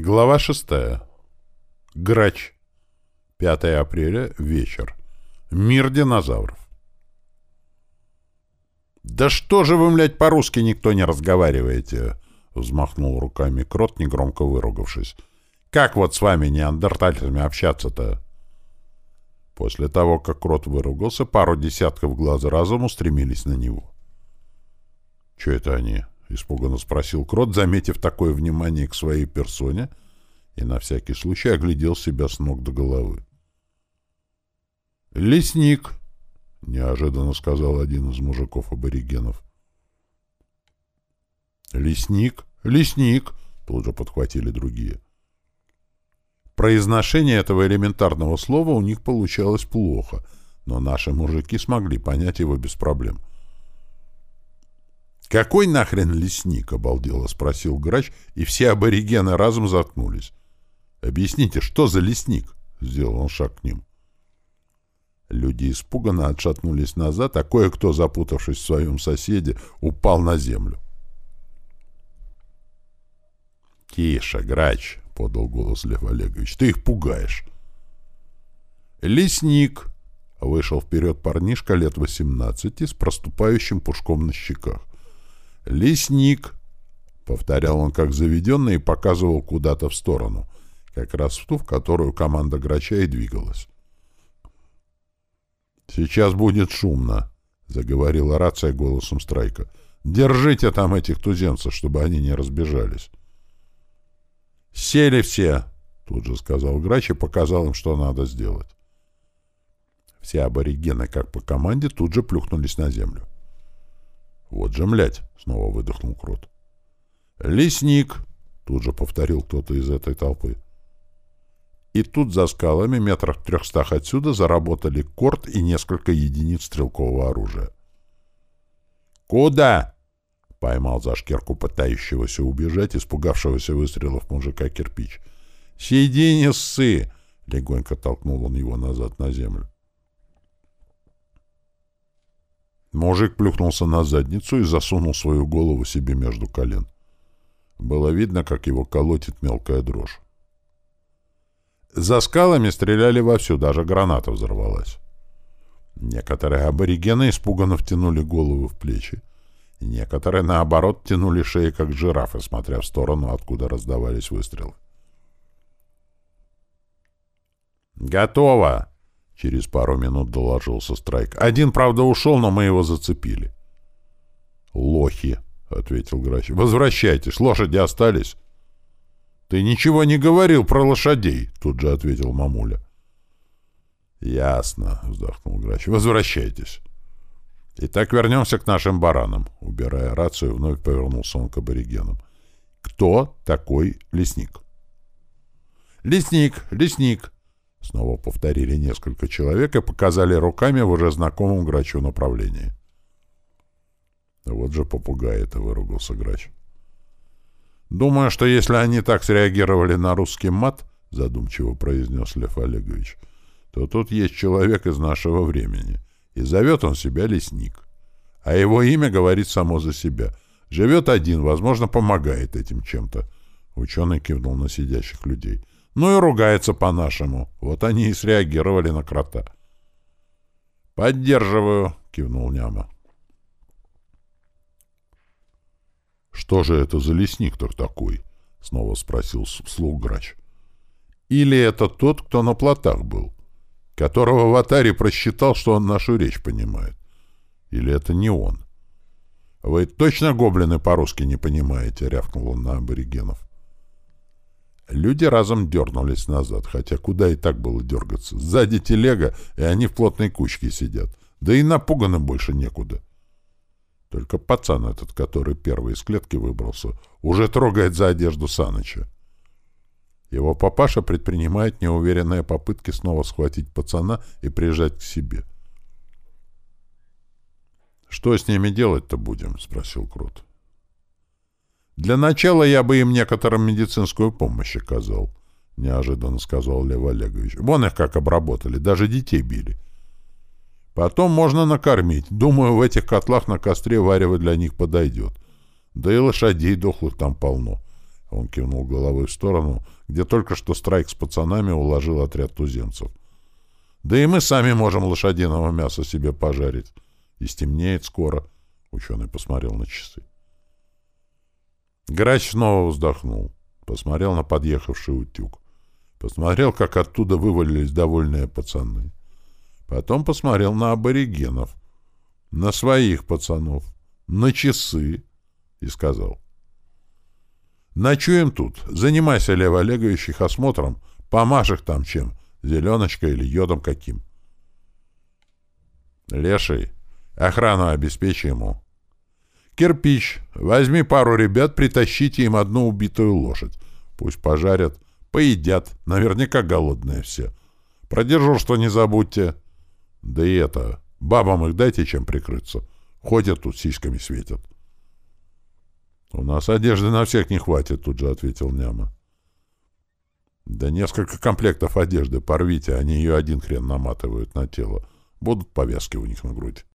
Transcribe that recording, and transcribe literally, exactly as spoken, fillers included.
Глава шестая. Грач. пятое апреля. Вечер. Мир динозавров. «Да что же вы, млядь, по-русски никто не разговариваете?» — взмахнул руками Крот, негромко выругавшись. «Как вот с вами, неандертальцами, общаться-то?» После того, как Крот выругался, пару десятков глаз разом устремились на него. «Чё это они?» — испуганно спросил Крот, заметив такое внимание к своей персоне, и на всякий случай оглядел себя с ног до головы. «Лесник!» — неожиданно сказал один из мужиков-аборигенов. «Лесник! Лесник!» — тут же подхватили другие. Произношение этого элементарного слова у них получалось плохо, но наши мужики смогли понять его без проблем. «Какой нахрен лесник?» — обалдело спросил Грач, и все аборигены разом заткнулись. «Объясните, что за лесник?» — сделал он шаг к ним. Люди испуганно отшатнулись назад, а кое-кто, запутавшись в своем соседе, упал на землю. «Тише, Грач!» — подал голос Лев Олегович. «Ты их пугаешь!» «Лесник!» — вышел вперед парнишка лет восемнадцати с проступающим пушком на щеках. «Лесник!» — повторял он как заведенный и показывал куда-то в сторону, как раз в ту, в которую команда Грача и двигалась. «Сейчас будет шумно», — заговорила рация голосом Страйка. «Держите там этих туземцев, чтобы они не разбежались». «Сели все!» — тут же сказал Грач и показал им, что надо сделать. Все аборигены, как по команде, тут же плюхнулись на землю. «Вот же, млядь!» — снова выдохнул Крот. «Лесник!» — тут же повторил кто-то из этой толпы. И тут за скалами, метрах в трехстах отсюда, заработали корт и несколько единиц стрелкового оружия. «Куда?» — поймал за шкирку пытающегося убежать, испугавшегося выстрелов мужика кирпич. «Сиди, не ссы!» — легонько толкнул он его назад на землю. Мужик плюхнулся на задницу и засунул свою голову себе между колен. Было видно, как его колотит мелкая дрожь. За скалами стреляли вовсю, даже граната взорвалась. Некоторые аборигены испуганно втянули голову в плечи. Некоторые, наоборот, тянули шеи, как жирафы, смотря в сторону, откуда раздавались выстрелы. «Готово!» — через пару минут доложился Страйк. «Один, правда, ушел, но мы его зацепили». «Лохи!» — ответил Грач. «Возвращайтесь, лошади остались». «Ты ничего не говорил про лошадей», — тут же ответил мамуля. «Ясно», — вздохнул Грач. «Возвращайтесь». «Итак, вернемся к нашим баранам». Убирая рацию, вновь повернулся он к аборигенам. «Кто такой лесник?» «Лесник! Лесник!» Снова повторили несколько человек и показали руками в уже знакомом Грачу направлении. «Вот же попугай-то», — выругался Грач. «Думаю, что если они так среагировали на русский мат, — задумчиво произнес Лев Олегович, — то тут есть человек из нашего времени, и зовет он себя Лесник. А его имя говорит само за себя. Живет один, возможно, помогает этим чем-то». Ученый кивнул на сидящих людей. «Ну и ругается по-нашему. Вот они и среагировали на крота». «Поддерживаю», — кивнул Няма. «Что же это за лесник-то такой?» — снова спросил вслух Грач. «Или это тот, кто на плотах был, которого в атаре просчитал, что он нашу речь понимает? Или это не он?» «Вы точно гоблины по-русски не понимаете?» — рявкнул он на аборигенов. Люди разом дернулись назад, хотя куда и так было дергаться. Сзади телега, и они в плотной кучке сидят. Да и напуганным больше некуда. Только пацан этот, который первый из клетки выбрался, уже трогает за одежду Саныча. Его папаша предпринимает неуверенные попытки снова схватить пацана и прижать к себе. «Что с ними делать-то будем?» — спросил Крот. «Для начала я бы им некоторым медицинскую помощь оказал», — неожиданно сказал Лев Олегович. «Вон их как обработали, даже детей били. Потом можно накормить. Думаю, в этих котлах на костре варево для них подойдет. Да и лошадей дохлых там полно. Он кивнул головой в сторону, где только что Страйк с пацанами уложил отряд туземцев. Да и мы сами можем лошадиного мяса себе пожарить. И стемнеет скоро. Ученый посмотрел на часы. Грач снова вздохнул. Посмотрел на подъехавший утюг. Посмотрел, как оттуда вывалились довольные пацаны. Потом посмотрел на аборигенов. На своих пацанов. На часы. И сказал: ночуем тут. Занимайся, Лев Олегович, их осмотром. Помажь их там чем. Зеленочкой или йодом каким. Леший, охрану обеспечи ему. Кирпич, возьми пару ребят, притащите им одну убитую лошадь. Пусть пожарят, поедят. Наверняка голодные все. Про дежурство не забудьте. Да и это, бабам их дайте чем прикрыться. Ходят тут, сиськами светят. У нас одежды на всех не хватит, тут же ответил Няма. Да несколько комплектов одежды порвите, они ее один хрен наматывают на тело. Будут повязки у них на грудь.